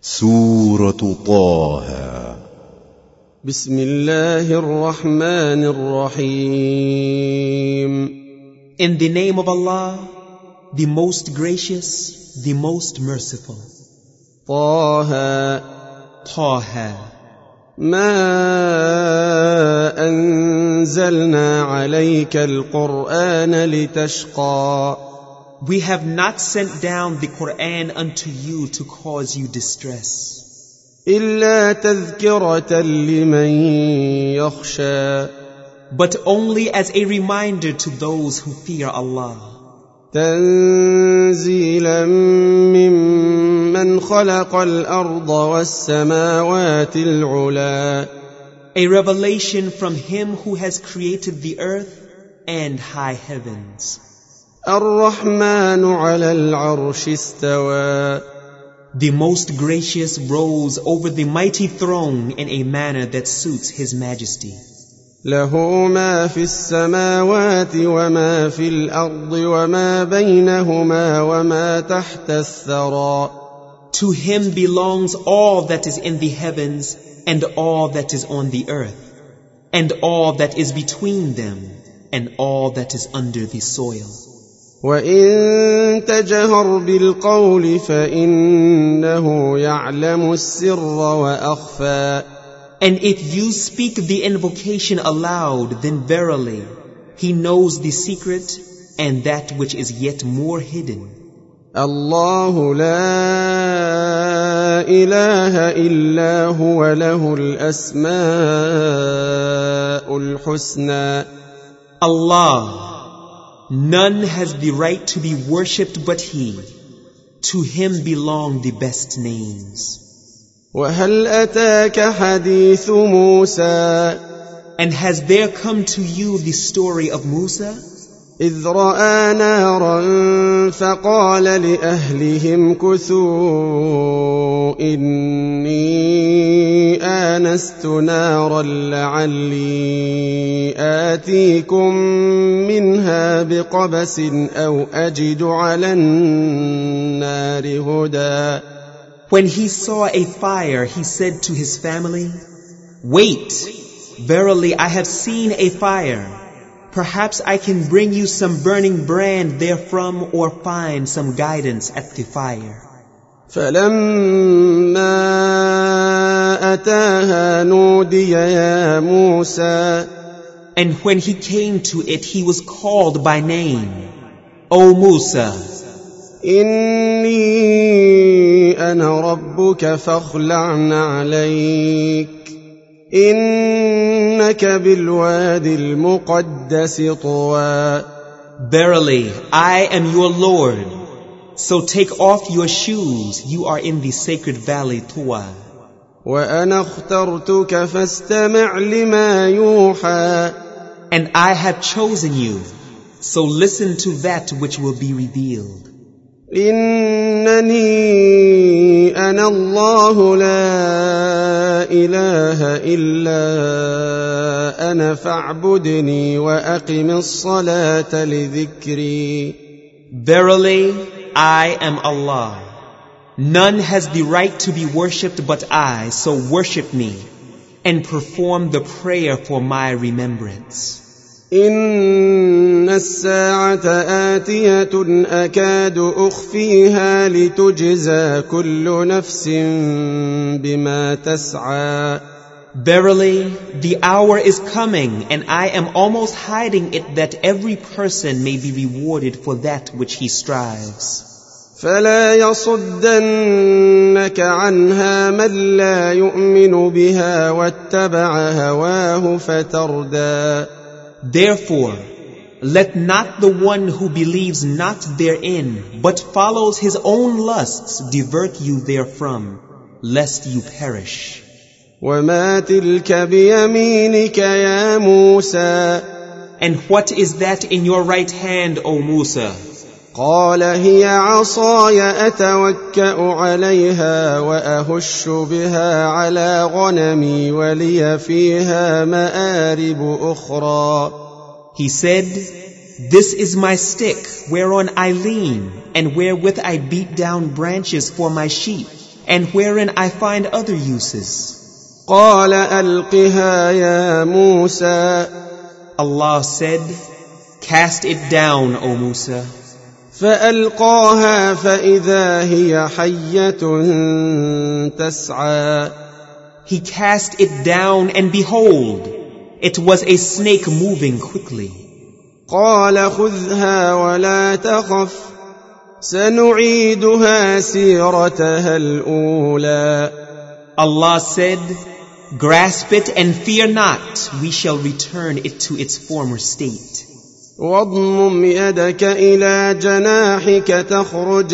سورة طه. بسم الله الرحمن الرحيم. In the name of Allah, the most gracious, the most merciful. طه. طه. ما أنزلنا عليك القرآن لتشقى. We have not sent down the Quran unto you to cause you distress. إلا تذكرة لمن يخشى. But only as a reminder to those who fear Allah. تنزيلا ممن خلق الأرض والسماوات العلا. A revelation from Him who has created the earth and high heavens. الرحمن على العرش استوى. The most gracious rose over the mighty throne in a manner that suits His majesty. له ما في السماوات وما في الأرض وما بينهما وما تحت الثرى. To Him belongs all that is in the heavens and all that is on the earth, and all that is between them, and all that is under the soil. وإن تجهر بالقول فإنه يعلم السر وأخفى. And if you speak the invocation aloud, then verily He knows the secret and that which is yet more hidden. الله لا إله إلا هو له الأسماء الحسنى. Allah, none has the right to be worshipped but He. To Him belong the best names. وهل أتاك حديث موسى. And has there come to you the story of Musa? إذ رأى نارا فقال لأهلهم كثوا إني آنست نارا لعلي آتيكم منها بقبس أو أجد على النار هدى. When he saw a fire, he said to his family, "Wait, verily I have seen a fire. Perhaps I can bring you some burning brand therefrom or find some guidance at the fire." فلما أتاها نودي يا موسى. And when he came to it, he was called by name, "O Musa, إني أنا ربك فاخلع عليك إنك بالوادي المقدس طوى. verily I am your Lord. So take off your shoes, you are in the sacred valley Tuwa. وأنا اخترتك فاستمع لما يوحى. And I have chosen you, so listen to that which will be revealed. إنني أنا الله لا إله إلا أنا فاعبدني وأقم الصلاة لذكري. Verily, I am Allah. None has the right to be worshipped but I, so worship me and perform the prayer for my remembrance. إن الساعة آتية أكاد أخفيها لتجزى كل نفس بما تسعى. Verily, the hour is coming, and I am almost hiding it that every person may be rewarded for that which he strives. فلا يصدنك عنها من لا يؤمن بها واتبع هواه فتردى. Therefore, let not the one who believes not therein, but follows his own lusts, divert you therefrom, lest you perish. وما تلك بيمينك يا موسى. And what is that in your right hand, O Musa? قال هي عصاي أتوكأ عليها وأهش بها على غنمي ولي فيها مآرب أخرى. He said, "This is my stick whereon I lean, and wherewith I beat down branches for my sheep, and wherein I find other uses. قال ألقها يا موسى. Allah said, cast it down, O Musa. فألقاها فإذا هي حية تسعى. He cast it down, and behold, it was a snake moving quickly. قال خذها ولا تخف سنعيدها سيرتها الأولى. Allah said, grasp it and fear not, we shall return it to its former state. واضمم يدك إلى جناحك تخرج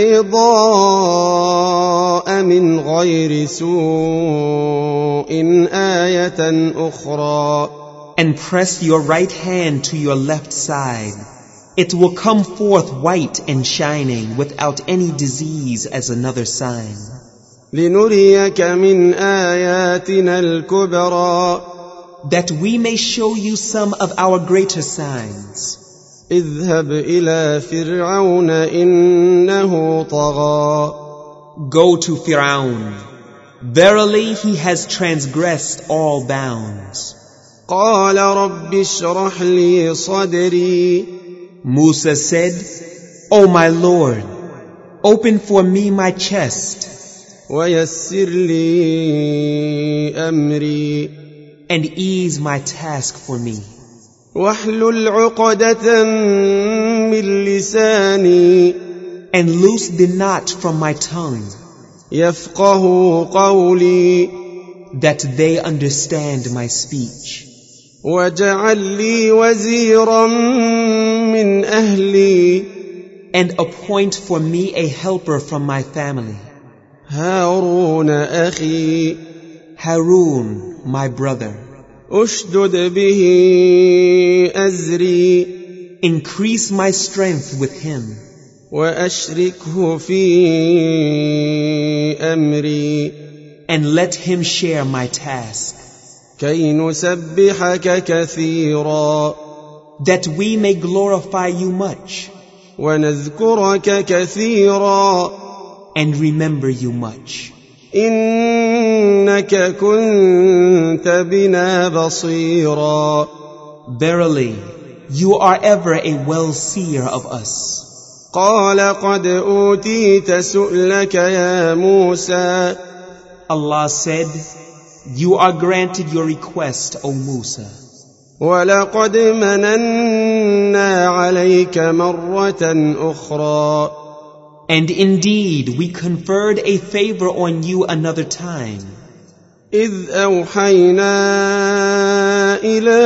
بيضاء من غير سوء آية أخرى. And press your right hand to your left side. It will come forth white and shining without any disease as another sign. لنريك من آياتنا الكبرى. That we may show you some of our greater signs. اذهب إلى فرعون إنه طغى. Go to Fir'aun. Verily he has transgressed all bounds. قال رب اشرح لي صدري. Musa said, O my Lord, open for me my chest. ويسر لي أمري. And ease my task for me. واحلل عقدة من لساني. And loose the knot from my tongue. يفقه قولي. That they understand my speech. واجعل لي وزيرا من أهلي. And appoint for me a helper from my family. هارون أخي. Harun, my brother. أشدد به أزري. Increase my strength with him. وأشركه في أمري. And let him share my task. كي نسبحك كثيرا. That we may glorify you much. ونذكرك كثيرا. And remember you much. إنك كنت بنا بصيرا. Verily, you are ever a well-seer of us. قال قد أوتيت سؤلك يا موسى. Allah said, you are granted your request, O Musa. ولقد مننا عليك مرة أخرى. And indeed, we conferred a favor on you another time. إذ أوحينا إلى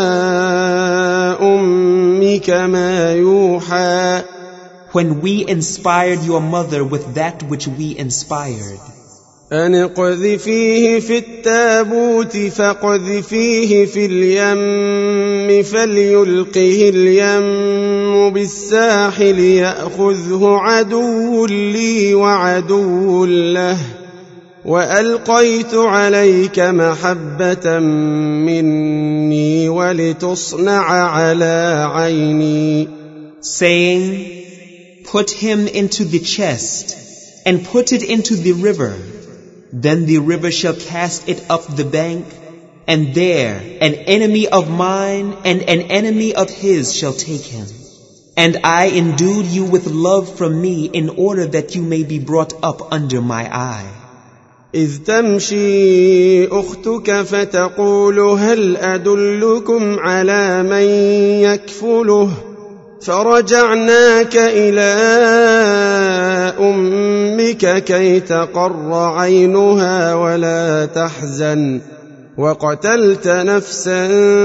أمك ما يوحى. When we inspired your mother with that which we inspired. أن اقذفيه في التابوت فاقذفيه في اليم فليلقه اليم بالساحل يأخذه عدو لي وعدو له وألقيت عليك محبة مني ولتصنع على عيني. Saying, put him into the chest and put it into the river. Then the river shall cast it up the bank, and there an enemy of mine and an enemy of his shall take him. And I endued you with love from me in order that you may be brought up under my eye. إذ تمشي أختك فتقول هل أدلكم على من يكفله فرجعناك إلى أمك كي تقر عينها ولا تحزن وقتلت نفسا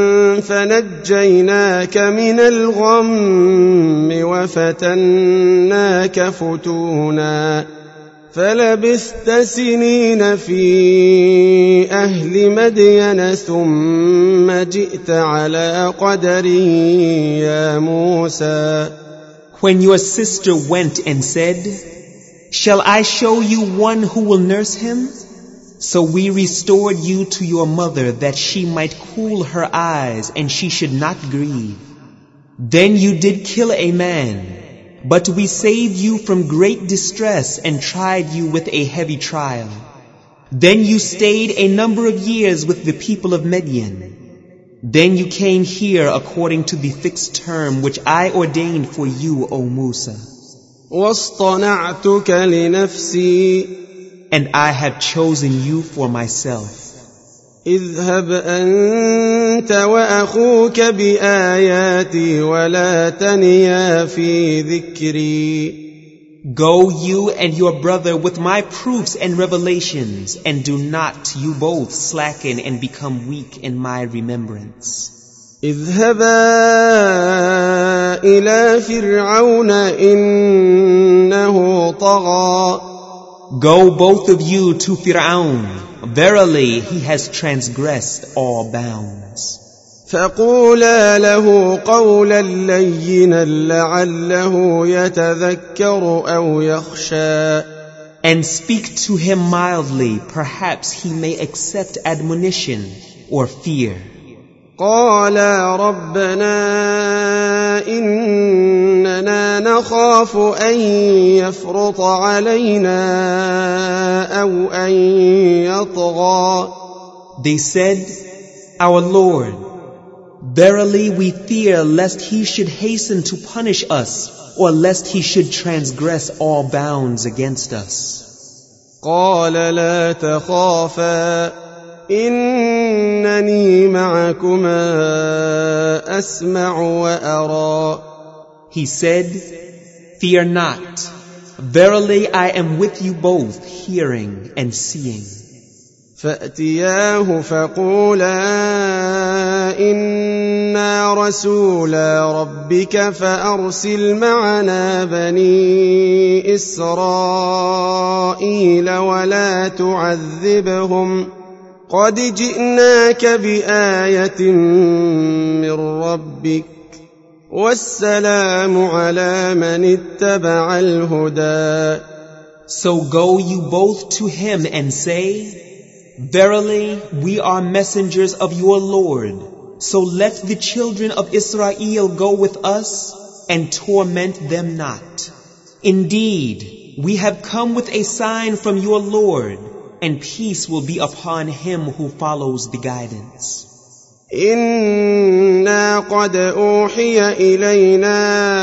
فنجيناك من الغم وفتناك فتونا فلبثت سنين في أهل مدين ثم جئت على قدر يا موسى. When your sister went and said, shall I show you one who will nurse him? So we restored you to your mother that she might cool her eyes and she should not grieve. Then you did kill a man. But we saved you from great distress and tried you with a heavy trial. Then you stayed a number of years with the people of Midian. Then you came here according to the fixed term which I ordained for you, O Musa. واصطنعتك لنفسي. And I have chosen you for myself. اذهب أنت وأخوك بآياتي ولا تنيا في ذكري. Go you and your brother with my proofs and revelations, and do not you both slacken and become weak in my remembrance. اذهبا إلى فرعون إنه طغى. Go both of you to Fir'aun. Verily, he has transgressed all bounds. فقولا له قولا لينا لعله يتذكر أو يخشى. And speak to him mildly, perhaps he may accept admonition or fear. قالا ربنا إننا نخاف أن يفرط علينا أو أن يطغى. They said, Our Lord, verily we fear lest he should hasten to punish us, or lest he should transgress all bounds against us. قال لا تخافا إنني معكما أسمع وأرى. He said, Fear not. Verily I am with you both, hearing and seeing. فأتياه فقولا إنا رسولا ربك فأرسل معنا بني إسرائيل ولا تعذبهم قد جئناك بآية من ربك والسلام على من اتبع الهدى. So go you both to him and say, Verily, we are messengers of your Lord. So let the children of Israel go with us and torment them not. Indeed, we have come with a sign from your Lord, and peace will be upon him who follows the guidance. إنا قد أوحي إلينا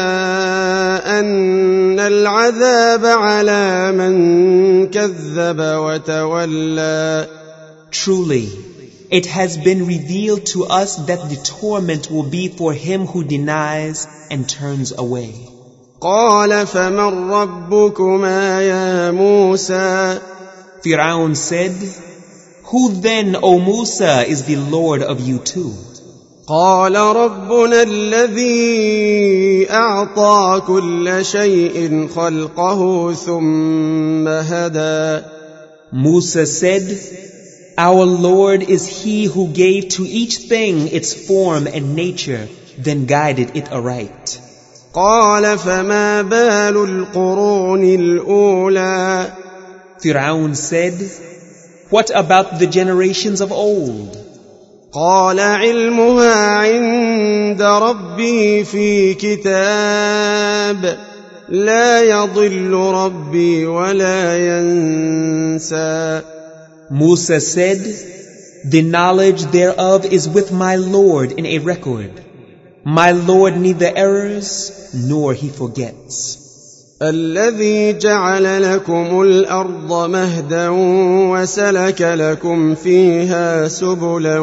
أن العذاب على من كذب وتولى. Truly, it has been revealed to us that the torment will be for him who denies and turns away. قال فمن ربكما يا موسى. Fir'aun said, Who then, O Musa, is the Lord of you two? قال ربنا الذي أعطى كل شيء خلقه ثم هدى. Musa said, Our Lord is he who gave to each thing its form and nature, then guided it aright. قال فما بال القرون الأولى. Fir'aun said, What about the generations of old? قال علمها عند ربي في كتاب لا يضل ربي ولا ينسى. Musa said, The knowledge thereof is with my Lord in a record. My Lord neither errs nor he forgets. الذي جعل لكم الأرض مهدا وسلك لكم فيها سبلا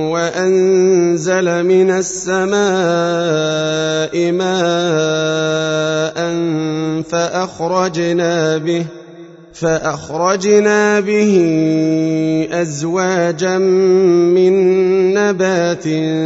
وأنزل من السماء ماء فأخرجنا به أزواجا من نبات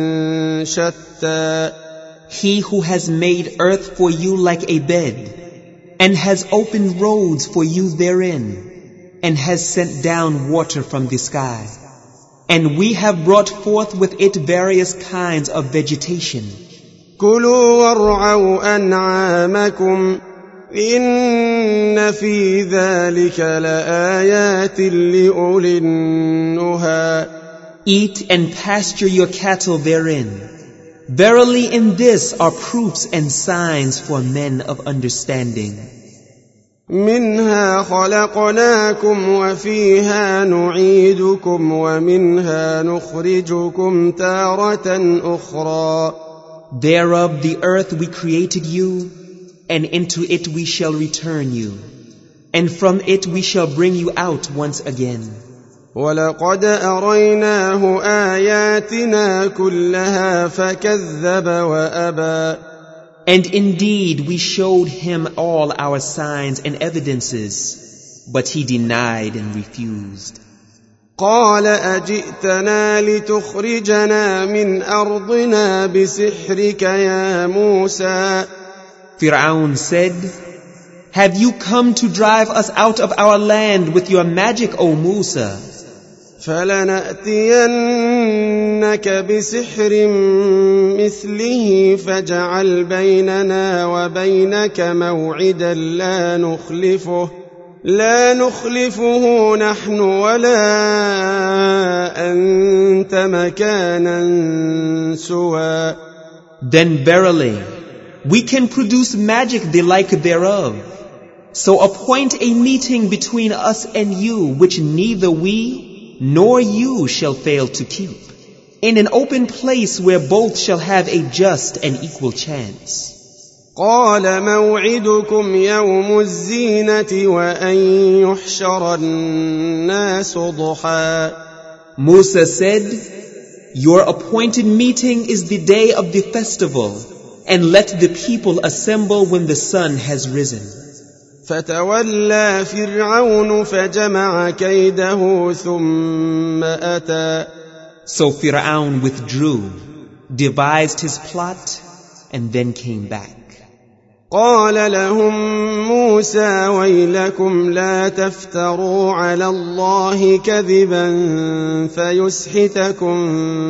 شتى. He who has made earth for you like a bed, and has opened roads for you therein, and has sent down water from the sky. And we have brought forth with it various kinds of vegetation. كلوا وارعوا أنعامكم إن في ذلك لآيات لأولي النهى. Eat and pasture your cattle therein. Verily in this are proofs and signs for men of understanding. منها خلقناكم وفيها نعيدكم ومنها نخرجكم تارة أخرى. Thereof the earth we created you, and into it we shall return you, and from it we shall bring you out once again. وَلَقَدْ أَرَيْنَاهُ آيَاتِنَا كُلَّهَا فَكَذَّبَ وَأَبَى. And indeed we showed him all our signs and evidences, but he denied and refused. قال أجئتنا لتخرجنا من أرضنا بسحرك يا موسى. Fir'aun said, Have you come to drive us out of our land with your magic, O Musa? فلنأتينك بسحر مثله فاجعل بيننا وبينك موعدا لا نخلفه نحن ولا أنت مكانا سوى. Then verily, we can produce magic the like thereof. So appoint a meeting between us and you, which neither we nor you shall fail to keep, in an open place where both shall have a just and equal chance. قال موعدكم يوم الزينة وأن يحشر الناس ضحى. Musa said, Your appointed meeting is the day of the festival, and let the people assemble when the sun has risen. فتولى فرعون فجمع كيده ثم أتى. So Fir'aun withdrew, devised his plot, and then came back. قال لهم موسى ويلكم لا تفتروا على الله كذبا فيسحتكم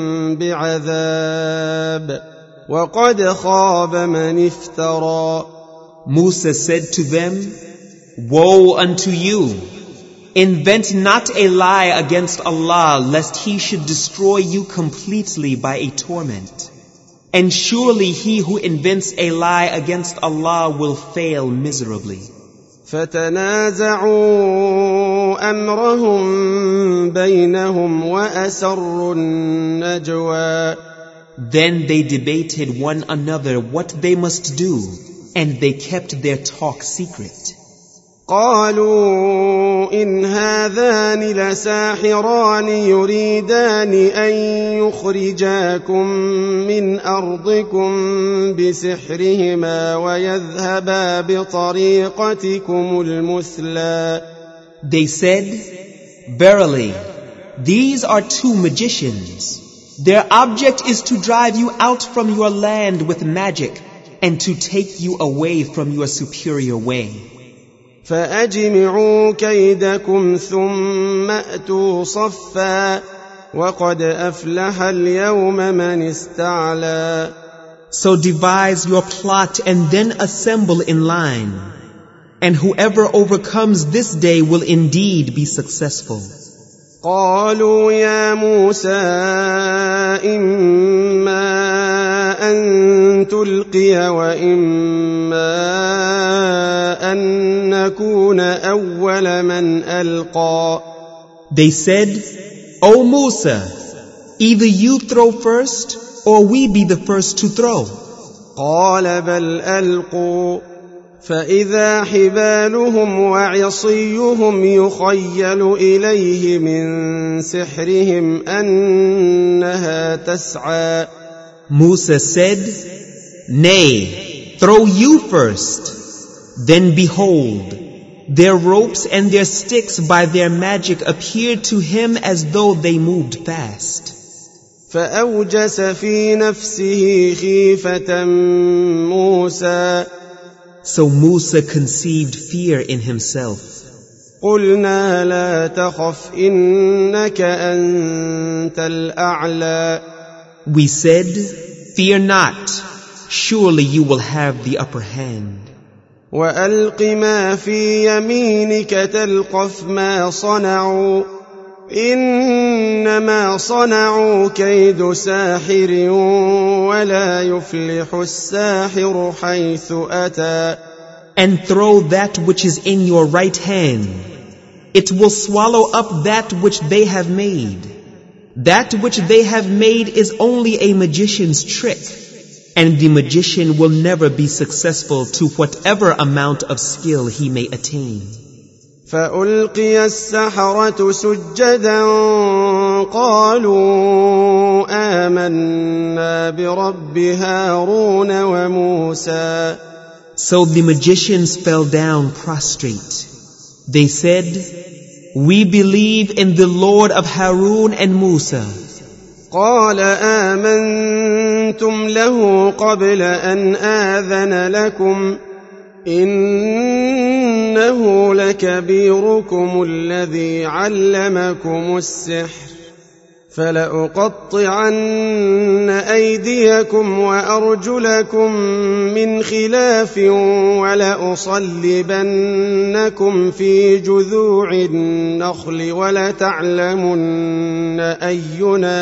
بعذاب وقد خاب من افترى. Musa said to them, Woe unto you! Invent not a lie against Allah, lest He should destroy you completely by a torment. And surely he who invents a lie against Allah will fail miserably. فتنازعوا أمرهم بينهم وأسروا النجوى. Then they debated one another what they must do, and they kept their talk secret. قالوا إن هذان لساحران يريدان أن يخرجاكم من أرضكم بسحرهما ويذهبا بطريقتكم المثلى. They said, Verily, these are two magicians. Their object is to drive you out from your land with magic and to take you away from your superior way. فأجمعوا كيدكم ثم أتوا صفا وقد أفلح اليوم من استعلى. So devise your plot and then assemble in line. And whoever overcomes this day will indeed be successful. قالوا يا موسى إما أن تلقي وإما أن نكون أول من ألقى. They said, O Musa, either you throw first or we be the first to throw. قال بل ألقوا فإذا حبالهم وعصيهم يخيل إليه من سحرهم أنها تسعى. Musa said, Nay, throw you first. Then behold, their ropes and their sticks by their magic appeared to him as though they moved fast. فأوجس في نفسه خيفة موسى. So Musa conceived fear in himself. قلنا لا تخف إنك أنت الأعلى. We said, Fear not, surely you will have the upper hand. وألق ما في يمينك تلقف ما صنعوا إنما صنعوا كيد ساحر ولا يفلح الساحر حيث أتى. And throw that which is in your right hand. It will swallow up that which they have made. That which they have made is only a magician's trick, and the magician will never be successful to whatever amount of skill he may attain. فألقي السحرة سجدا قالوا آمنا برب هارون وموسى. So the magicians fell down prostrate. They said, "We believe in the Lord of Harun and Musa." قال آمنتم له قبل أن آذن لكم إنه لكبيركم الذي علمكم السحر فلأقطعن أيديكم وأرجلكم من خلاف ولأصلبنكم في جذوع النخل ولتعلمن أينا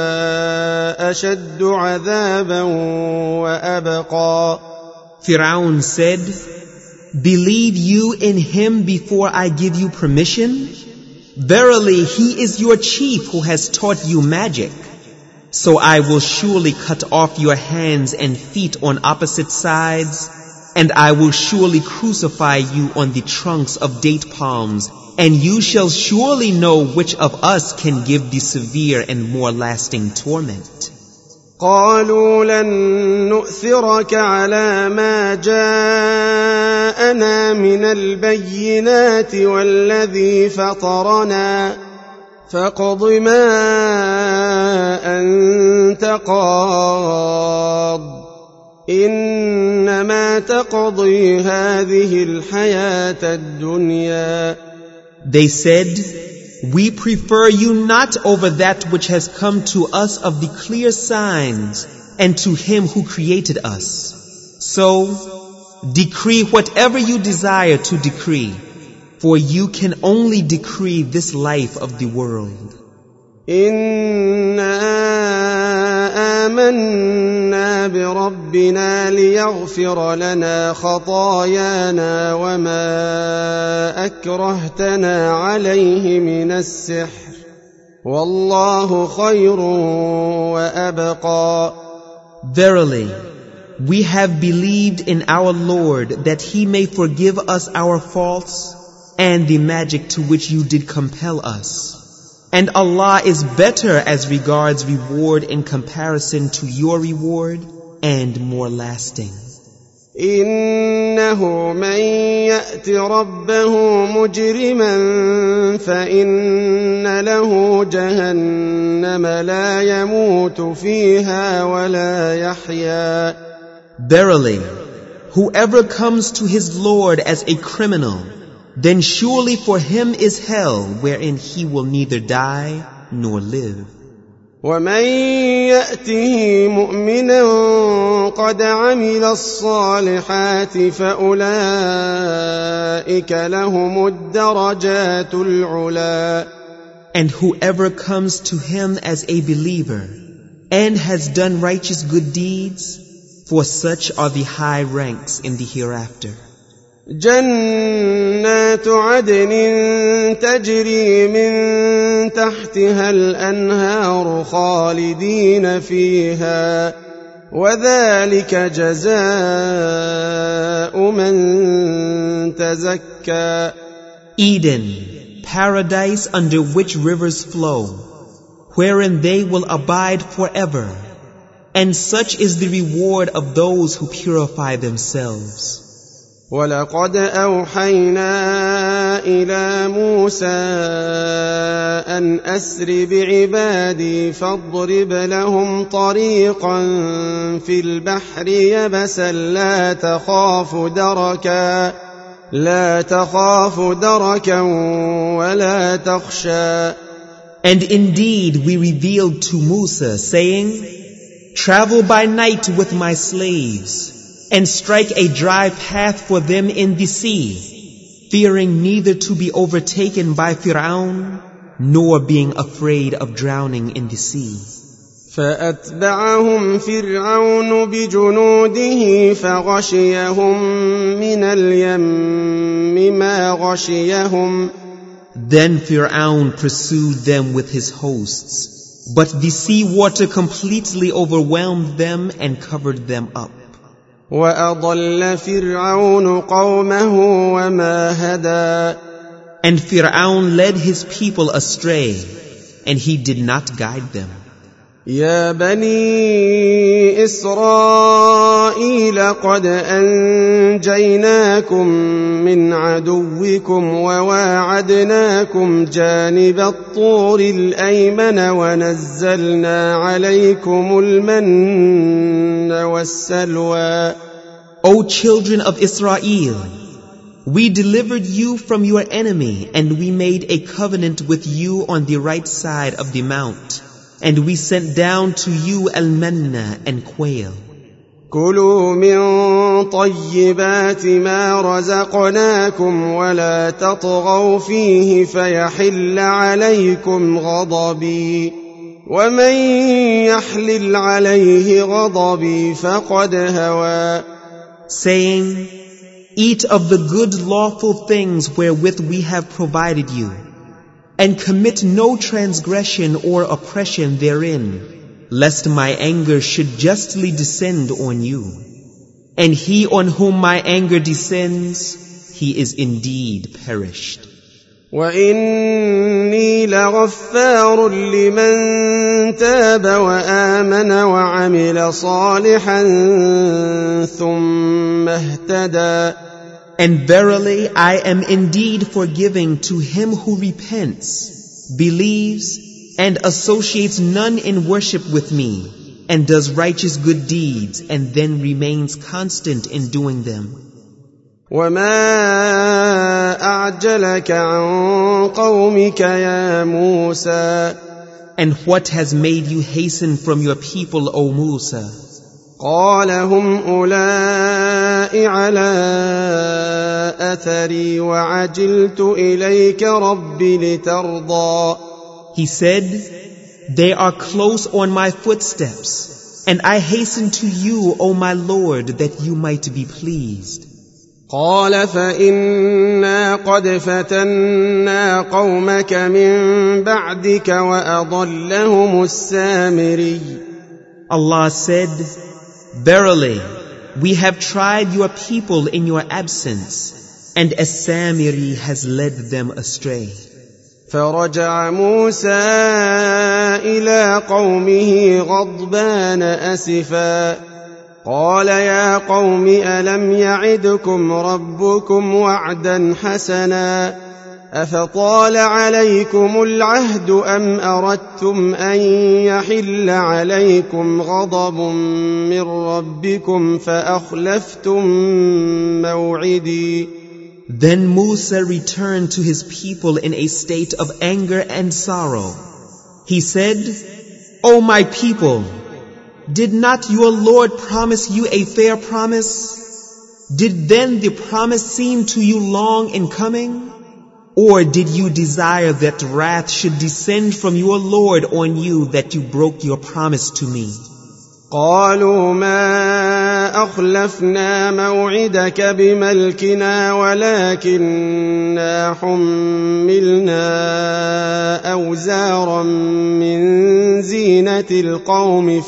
أشد عذابا وأبقى. Firaun said, "Believe you in him before I give you permission? Verily, he is your chief who has taught you magic. So I will surely cut off your hands and feet on opposite sides, and I will surely crucify you on the trunks of date palms, and you shall surely know which of us can give the severe and more lasting torment." قالوا لن نؤثرك على ما جاءنا من البينات والذي فطرنا فاقض ما أنت قاض إنما تقضي هذه الحياة الدنيا. They said, "We prefer you not over that which has come to us of the clear signs and to him who created us. So, decree whatever you desire to decree, for you can only decree this life of the world." إنا آمنا بربنا ليغفر لنا خطايانا وما أكرهتنا عليه من السحر والله خير وأبقى. Verily, we have believed in our Lord that He may forgive us our faults and the magic to which you did compel us. And Allah is better as regards reward in comparison to your reward and more lasting. إنه من يأت ربه مجرما فإن له جهنم لا يموت فيها ولا يحيا. Verily, whoever comes to his Lord as a criminal, then surely for him is hell wherein he will neither die nor live. ومن يأته مؤمنا قد عمل الصالحات فأولئك لهم الدرجات العلا. And whoever comes to him as a believer and has done righteous good deeds, for such are the high ranks in the hereafter. جنات عدن تجري من تحتها الأنهار خالدين فيها وذلك جزاء من تزكى. Eden, paradise under which rivers flow, wherein they will abide forever, and such is the reward of those who purify themselves. ولقد أوحينا إلى موسى أن أسر بعبادي فاضرب لهم طريقا في البحر يبسا لا تخاف دركا ولا تخشى. And indeed we revealed to Musa, saying, "Travel by night with my slaves, and strike a dry path for them in the sea, fearing neither to be overtaken by Firaun nor being afraid of drowning in the sea. فأتبعهم فرعون بجنوده فغشيهم من اليم ما غشيهم. Then Fir'aun pursued them with his hosts, but the sea water completely overwhelmed them and covered them up. وأضل فرعون قومه وما هدى. And Fir'aun led his people astray, and he did not guide them. يا بني إسرائيل قد أنجيناكم من عدوكم وواعدناكم جانب الطور الأيمن ونزلنا عليكم المن والسلوى. O children of Israel, we delivered you from your enemy, and we made a covenant with you on the right side of the mount. And we sent down to you al-manna and quail. كلوا من طيبات ما رزقناكم ولا تطغوا فيه فيحل عليكم غضبي ومن يحلل عليه غضبي فقد هوى. Saying, eat of the good lawful things wherewith we have provided you, and commit no transgression or oppression therein, lest my anger should justly descend on you. And he on whom my anger descends, he is indeed perished. وَإِنِّي لَغَفَّارٌ لِمَن تَابَ وَآمَنَ وَعَمِلَ صَالِحًا ثُمَّ اهْتَدَى. And verily, I am indeed forgiving to him who repents, believes, and associates none in worship with me, and does righteous good deeds, and then remains constant in doing them. وَمَا أَعْجَلَكَ عَنْ قَوْمِكَ يَا مُوسَى. And what has made you hasten from your people, O Musa? قال هم أولئك على أثري وعجلت إليك رب لترضى. He said, they are close on my footsteps, and I hasten to you, O my Lord, that you might be pleased. قال فإنا قد فتنا قومك من بعدك وأضلهم السامري. Allah said, verily, we have tried your people in your absence, and As-Samiri has led them astray. فرجع موسى إلى قومه غضبان أسفا قال يا قوم ألم يعدكم ربكم وعدا حسنا أفطال عليكم العهد أم أردتم أن يحل عليكم غضب من ربكم فأخلفتم موعدي. Then Musa returned to his people in a state of anger and sorrow. He said, O my people, did not your Lord promise you a fair promise? Did then the promise seem to you long in coming? Or did you desire that wrath should descend from your Lord on you that you broke your promise to me? قالوا ما أخلفنا موعدك بملكنا ولكننا حملنا أوزارا من زينة القوم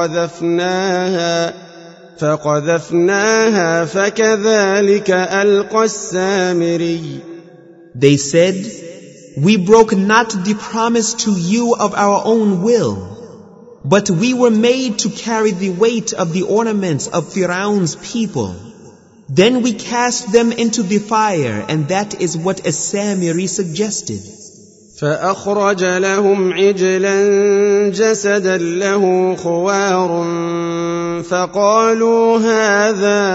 فقذفناها فكذلك ألقى السامري. They said, we broke not the promise to you of our own will, but we were made to carry the weight of the ornaments of Fir'aun's people. Then we cast them into the fire, and that is what As-Samiri suggested. فأخرج لهم عجلا جسدا له خوار فقالوا هذا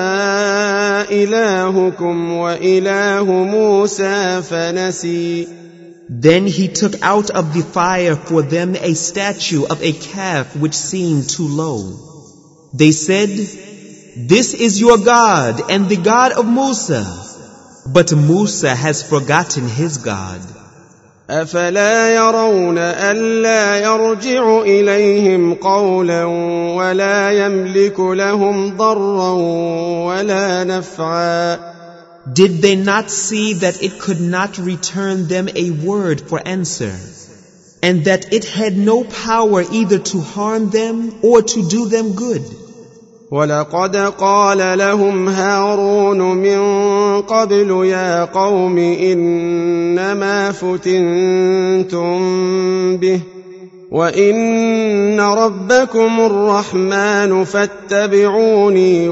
إلهكم وإله موسى فنسي. Then he took out of the fire for them a statue of a calf which seemed too low. They said, this is your God and the God of Musa. But Musa has forgotten his God. أفلا يرون ألا يرجع إليهم قولا ولا يملك لهم ضرا ولا نفعا. Did they not see that it could not return them a word for answer, and that it had no power either to harm them or to do them good? ولقد قال لهم هارون من قبل يا قوم إنما فتنتم به وإن ربكم الرحمن فاتبعوني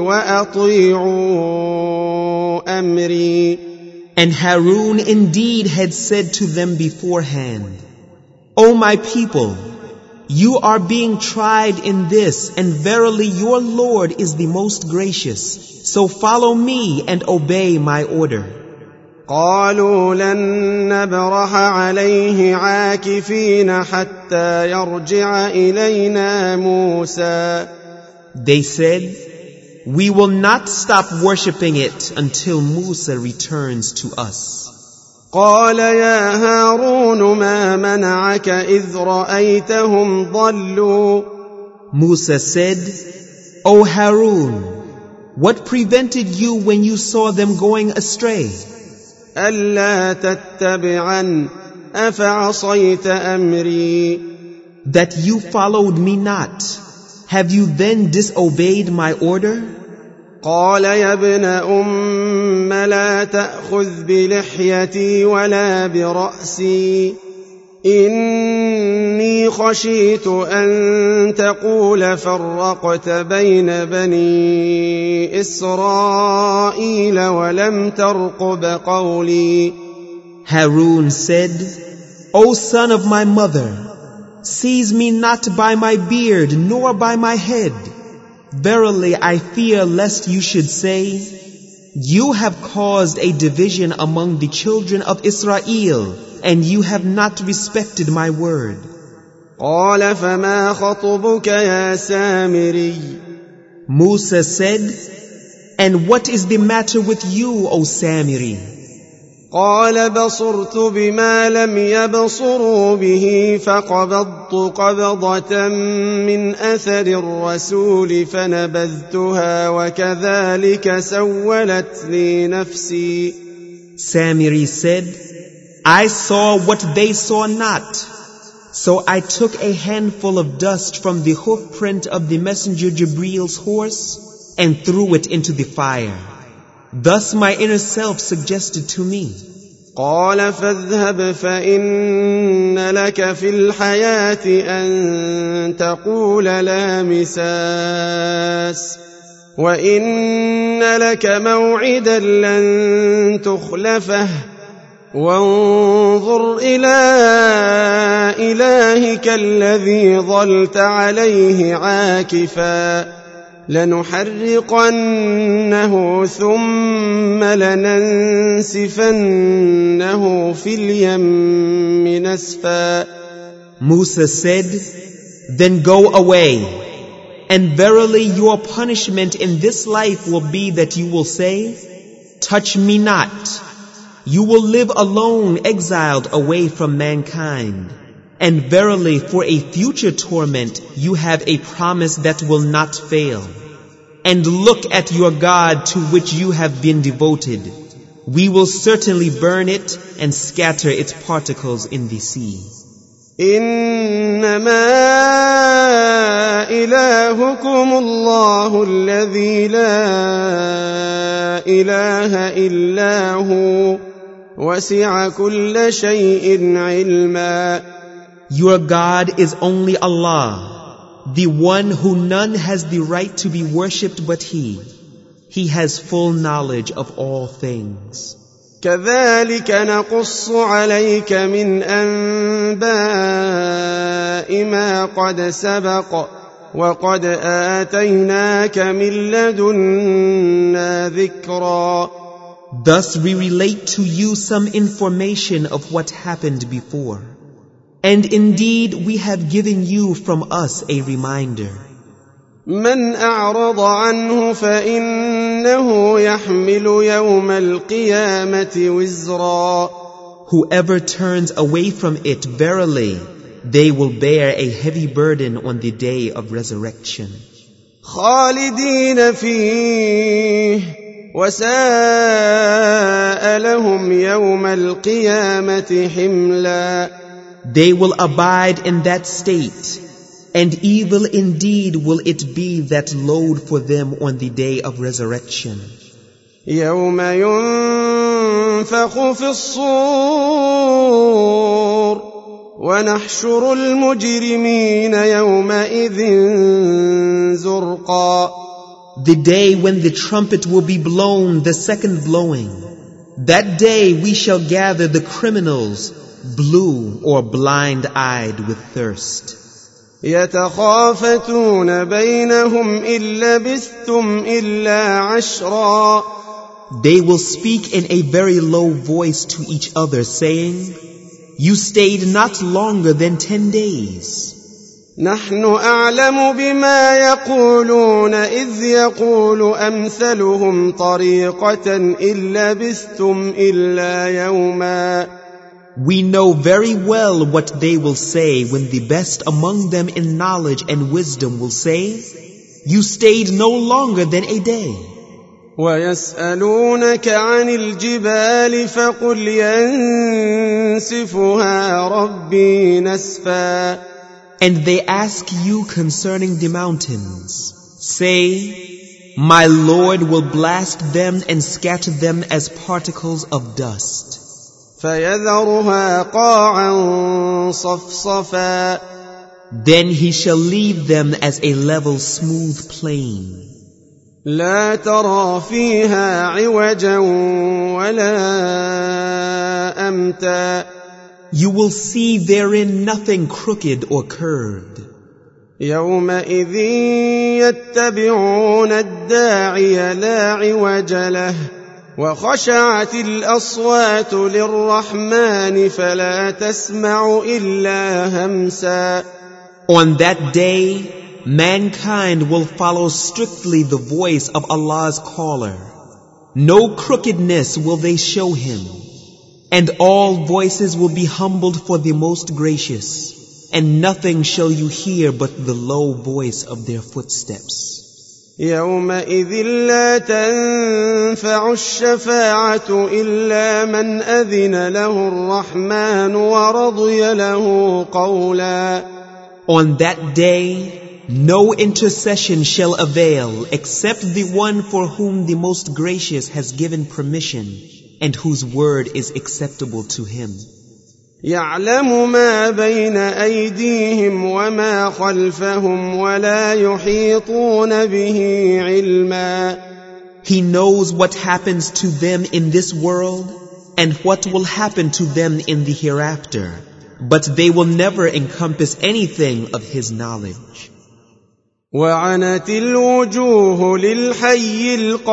وأطيعوا أمري. And Harun indeed had said to them beforehand, O my people, you are being tried in this, and verily your Lord is the most gracious. So follow me and obey my order. قالوا لن نبرح عليه عاكفين حتى يرجع إلينا موسى. They said, we will not stop worshipping it until Musa returns to us. قال يا هارون ما منعك إذ رأيتهم ضلوا. Musa said, O Harun, what prevented you when you saw them going astray? ألا تتبعن أفعصيت أمري. That you followed me not. Have you then disobeyed my order? قال يا ابن أم لا تأخذ بلحيتي ولا برأسي إني خشيت أن تقول فرقت بين بني إسرائيل ولم ترقب قولي. Harun said, O son of my mother, seize me not by my beard nor by my head. Verily, I fear lest you should say, you have caused a division among the children of Israel, and you have not respected my word. قال فما خطبك يا سامري. Musa said, and what is the matter with you, O Samiri? قال بصرت بما لم يبصروا به فقبضت قبضة من أثر الرسول فنبذتها وكذلك سولت لي نفسي. Samiri said, I saw what they saw not. So I took a handful of dust from the hoof print of the messenger Jibril's horse and threw it into the fire. Thus my inner self suggested to me. قال فاذهب فإن لك في الحياة أن تقول لا مساس وإن لك موعدا لن تخلفه وانظر إلى إلهك الذي ظلت عليه عاكفا لنحرقنه ثم لننسفنه في اليم نسفا. Musa said, then go away, and verily your punishment in this life will be that you will say, touch me not. You will live alone, exiled away from mankind. And verily for a future torment you have a promise that will not fail. And look at your God to which you have been devoted. We will certainly burn it and scatter its particles in the sea. إنما إلهكم الله الذي لا إله إلا هو وسع كل شيء علما. Your God is only Allah, the one who none has the right to be worshipped but He. He has full knowledge of all things. كذلك نقص عليك من أنباء ما قد سبق وقد آتيناك من لدنا ذكرا. Thus we relate to you some information of what happened before. And indeed we have given you from us a reminder. من أعرض عنه فإنه يحمل يوم القيامة وزرا Whoever turns away from it, verily, they will bear a heavy burden on the day of resurrection. خالدين فيه وساء لهم يوم القيامة حملا. They will abide in that state, and evil indeed will it be that load for them on the day of resurrection. يوم ينفخ في الصور ونحشر المجرمين يومئذ زرقا. The day when the trumpet will be blown, the second blowing. That day we shall gather the criminals, blue or blind-eyed with thirst. يتخافتون بينهم إن لبثتم إلا عشرا. They will speak in a very low voice to each other, saying, You stayed not longer than 10 days. نحن أعلم بما يقولون إذ يقول أمثلهم طريقة إن لبثتم إلا يوما. We know very well what they will say when the best among them in knowledge and wisdom will say, You stayed no longer than a day. ويسألونك عن الجبال فقل ينسفها ربي نسفا. And they ask you concerning the mountains. Say, My Lord will blast them and scatter them as particles of dust. فيذرها قاعا صفصفا. Then he shall leave them as a level smooth plain. لا ترى فيها عوجا ولا أمتا. You will see therein nothing crooked or curved. يومئذ يتبعون الداعي لا عوج له وخشعت الأصوات للرحمن فلا تسمع إلا همسا. On that day, mankind will follow strictly the voice of Allah's caller. No crookedness will they show him. And all voices will be humbled for the most gracious. And nothing shall you hear but the low voice of their footsteps. يومئذ لا تنفع الشفاعة إلا من أذن له الرحمن ورضي له قولا. On that day, no intercession shall avail except the one for whom the most gracious has given permission and whose word is acceptable to him. يعلم ما بين أيديهم وما خلفهم ولا يحيطون به علما. He knows what happens to them in this world and what will happen to them in the hereafter, but they will never encompass anything of his knowledge. وعنت الوجوه للحي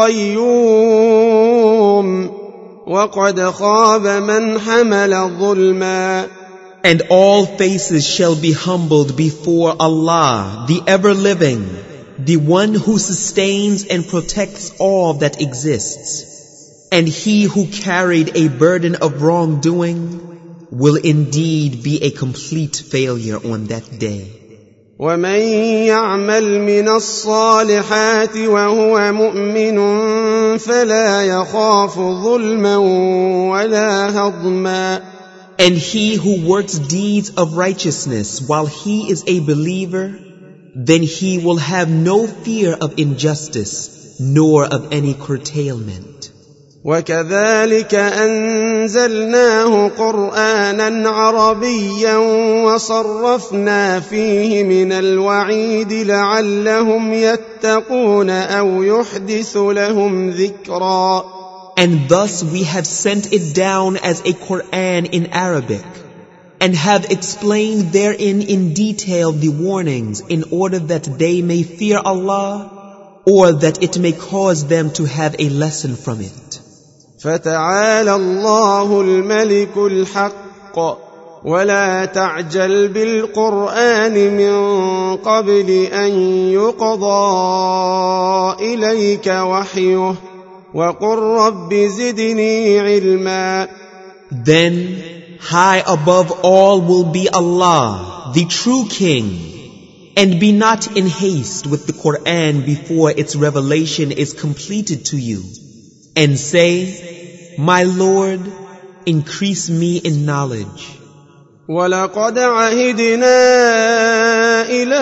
القيوم وقد خاب من حمل ظلما. And all faces shall be humbled before Allah, the ever-living, the one who sustains and protects all that exists. And he who carried a burden of wrongdoing will indeed be a complete failure on that day. ومن يعمل من الصالحات وهو مؤمن فلا يخاف ظلما ولا هضما. And he who works deeds of righteousness while he is a believer, then he will have no fear of injustice nor of any curtailment. وكذلك أنزلناه قرآنا عربيا وصرفنا فيه من الوعيد لعلهم يتقون أو يحدث لهم ذكرا. And thus we have sent it down as a Quran in Arabic, and have explained therein in detail the warnings in order that they may fear Allah, or that it may cause them to have a lesson from it. فتعالى الله الملك الحق ولا تعجل بالقرآن من قبل أن يقضى إليك وحيه وقل رب زدني علما. Then high above all will be Allah, the true King. And be not in haste with the Quran before its revelation is completed to you. And say, My Lord, increase me in knowledge. وَلَقَدْ عَهِدْنَا إِلَىٰ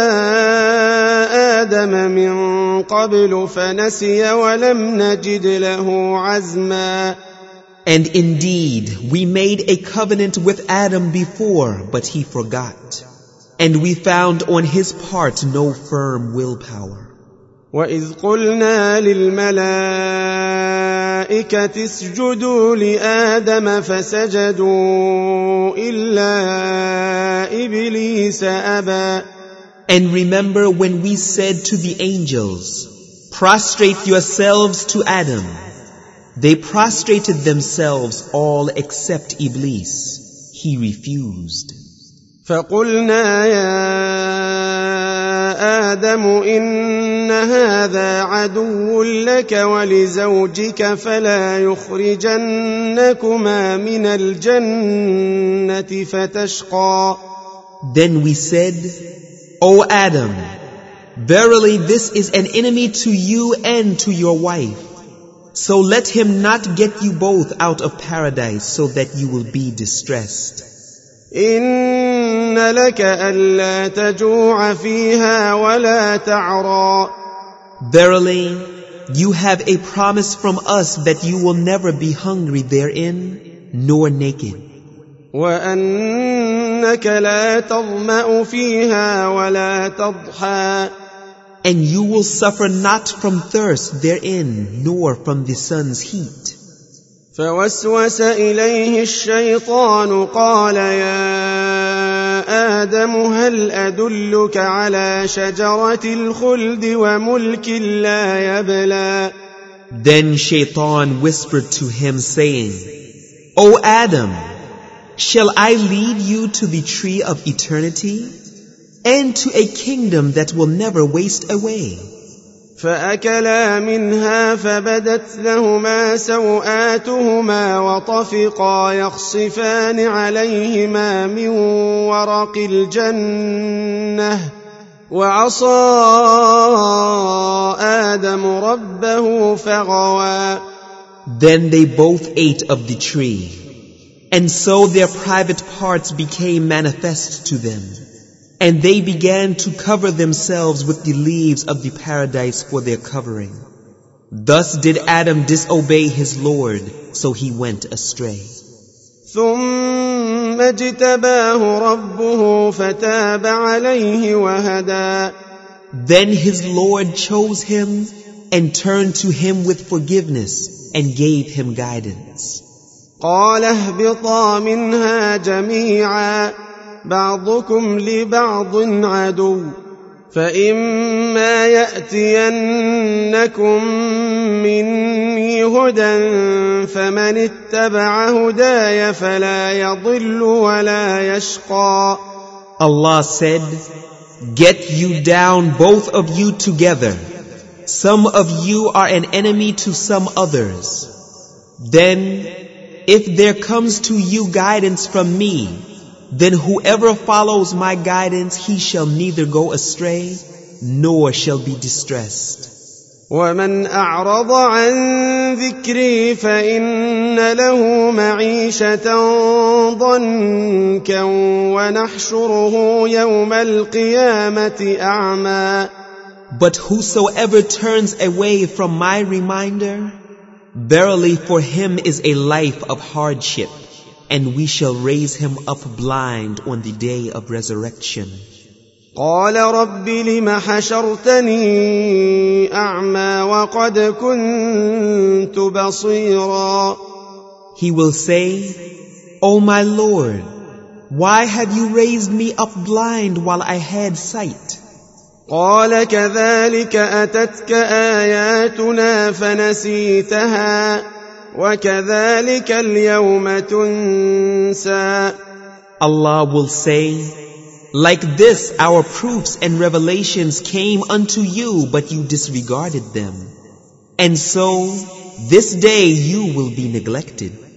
آدَمَ مِن قَبْلُ فَنَسِيَ وَلَمْ نَجِدْ لَهُ عَزْمًا. And indeed, we made a covenant with Adam before, but he forgot. And we found on his part no firm willpower. وَإِذْ قُلْنَا لِلْمَلَائِكَةِ اسْجُدُوا لِآدَمَ فَسَجَدُوا إِلَّا إِبْلِيسَ أَبَى. And remember when we said to the angels, Prostrate yourselves to Adam. They prostrated themselves all except Iblis. He refused. فَقُلْنَا يَا آدَمُ إِنَّ هَذَا عَدُوٌّ لَكَ وَلِزَوْجِكَ فَلَا يُخْرِجَنَّكُمَا مِنَ الْجَنَّةِ فَتَشْقَى. Then we said, O Adam, verily this is an enemy to you and to your wife. So let him not get you both out of paradise so that you will be distressed. إِنَّ لَكَ أَلَّا تَجُوعَ فِيهَا وَلَا تَعْرَى. Verily, you have a promise from us that you will never be hungry therein, nor naked. وَأَنَّكَ لَا تَظْمَأُ فِيهَا وَلَا تَضْحَى. And you will suffer not from thirst therein, nor from the sun's heat. فوسوس إليه الشيطان قال يا آدم هل أدلك على شجرة الخلد وملك لا يبلى. Then Shaitan whispered to him saying, O Adam, shall I lead you to the tree of eternity and to a kingdom that will never waste away? فأكلا منها فبدت لهما سوآتهما وطفقا يخصفان عليهما من ورق الجنة وعصى آدم ربه فغوى. Then they both ate of the tree, and so their private parts became manifest to them. And they began to cover themselves with the leaves of the paradise for their covering. Thus did Adam disobey his Lord, so he went astray. ثم اجتباه ربه فتاب عليه وهدى. Then his Lord chose him and turned to him with forgiveness and gave him guidance. قال اهبطا منها جميعا بعضكم لبعض عدو فإما يأتينكم مني هدى فمن اتبع هداي فلا يضل ولا يشقى. Allah said, Get you down both of you together. Some of you are an enemy to some others. Then, if there comes to you guidance from me, then whoever follows my guidance, he shall neither go astray, nor shall be distressed. وَمَنْ أَعْرَضَ عَنْ ذِكْرِي فَإِنَّ لَهُ مَعِيشَةً ضَنكًا وَنَحْشُرُهُ يَوْمَ الْقِيَامَةِ أَعْمَى. But whosoever turns away from my reminder, verily for him is a life of hardship, and we shall raise him up blind on the day of resurrection. قال رب لم حشرتني أعمى وقد كنت بصيرا. He will say, O my Lord, why have you raised me up blind while I had sight? قال كذلك أتتك آياتنا فنسيتها وكذلك اليوم تنسى. Allah will say, Like this our proofs and revelations came unto you, but you disregarded them. And so, this day you will be neglected.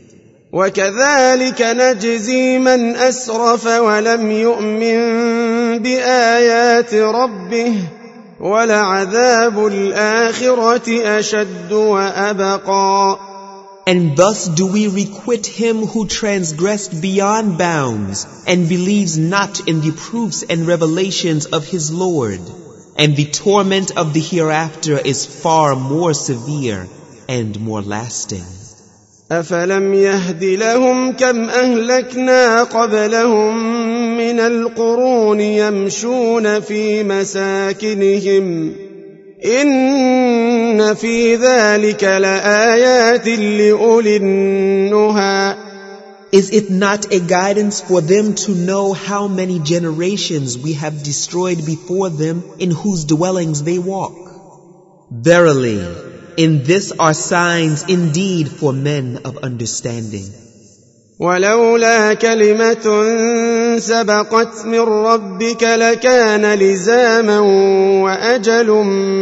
وكذلك نجزي من أسرف ولم يؤمن بآيات ربه ولعذاب الآخرة أشد وأبقى. And thus do we requite him who transgressed beyond bounds and believes not in the proofs and revelations of his Lord. And the torment of the hereafter is far more severe and more lasting. أفلم يهد لهم كم أهلكنا قبلهم من القرون يمشون في مساكنهم إن في ذلك لآيات لأولي النهى. Is it not a guidance for them to know how many generations we have destroyed before them in whose dwellings they walk? Verily, in this are signs indeed for men of understanding. ولولا كلمة سبقت من ربك لكان لزاما وأجل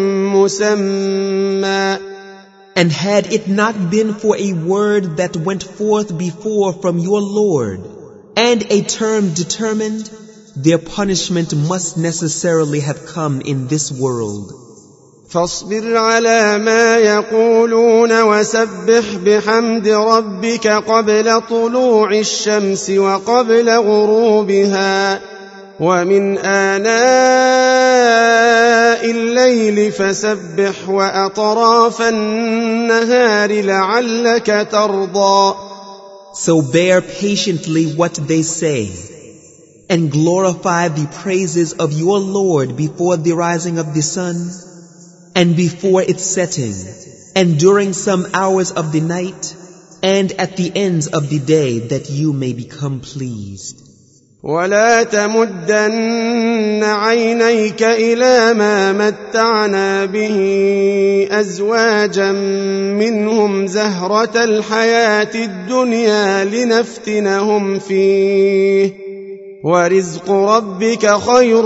مسمى. And had it not been for a word that went forth before from your Lord, and a term determined, their punishment must necessarily have come in this world. فاصبر على ما يقولون وسبح بحمد ربك قبل طلوع الشمس وقبل غروبها ومن آناء الليل فسبح وأطراف النهار لعلك ترضى. So bear patiently what they say, and glorify the praises of your Lord before the rising of the sun, and before its setting, and during some hours of the night, and at the ends of the day, that you may become pleased. ولا تمدن عينيك إلى ما متعنا به أزواجا منهم زهرة الحياة الدنيا لنفتنهم فيه ورزق ربك خير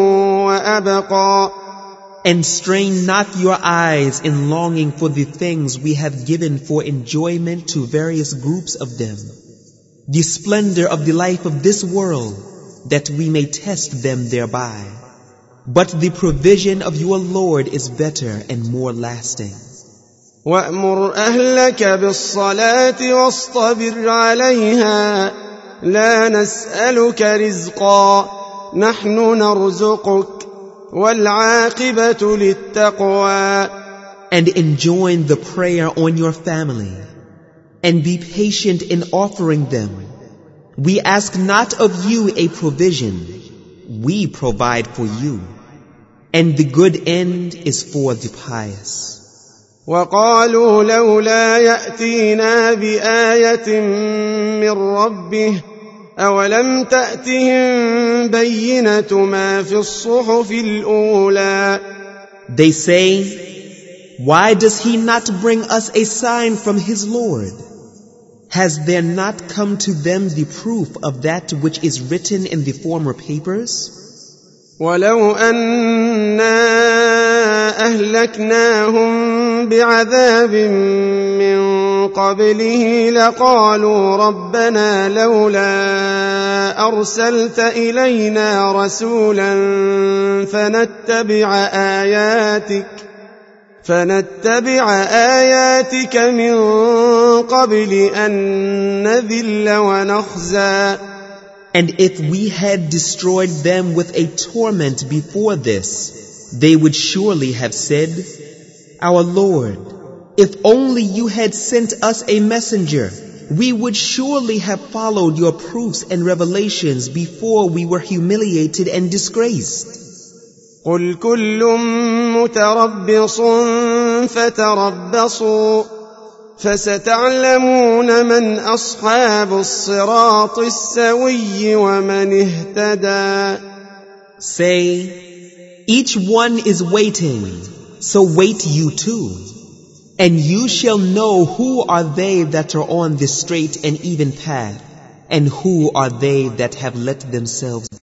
وأبقى. And strain not your eyes in longing for the things we have given for enjoyment to various groups of them, the splendor of the life of this world, that we may test them thereby. But the provision of your Lord is better and more lasting. وَأْمُرْ أَهْلَكَ بِالصَّلَاةِ وَاصْطَبِرْ عَلَيْهَا لَا نَسْأَلُكَ رِزْقًا نَحْنُ نَرْزُقُكَ وَالْعَاقِبَةُ لِلتَّقْوَى. And enjoin the prayer on your family, and be patient in offering them. We ask not of you a provision, we provide for you. And the good end is for the pious. وَقَالُوا لَوْلَا يَأْتِينَا بِآيَةٍ مِّن رَّبِّهِ أَوَلَمْ تَأْتِهِم بَيِّنَةُ مَا فِي الصُّحُفِ الْأُولَى. They say, why does he not bring us a sign from his Lord? Has there not come to them the proof of that which is written in the former papers? وَلَوْ أَنَّا أَهْلَكْنَاهُم بِعَذَابٍ مِّن قَبْلِهِ لَقَالُوا رَبَّنَا لَوْلَا أَرْسَلْتَ إِلَيْنَا رَسُولًا فنتبع آياتك من قبل أن نذل ونخزى. And if we had destroyed them with a torment before this, they would surely have said, Our Lord, if only you had sent us a messenger, we would surely have followed your proofs and revelations before we were humiliated and disgraced. قل كل متربص فتربصوا فستعلمون من أصحاب الصراط السوي ومن اهتدى. Say, each one is waiting, so wait you too. And you shall know who are they that are on the straight and even path, and who are they that have let themselves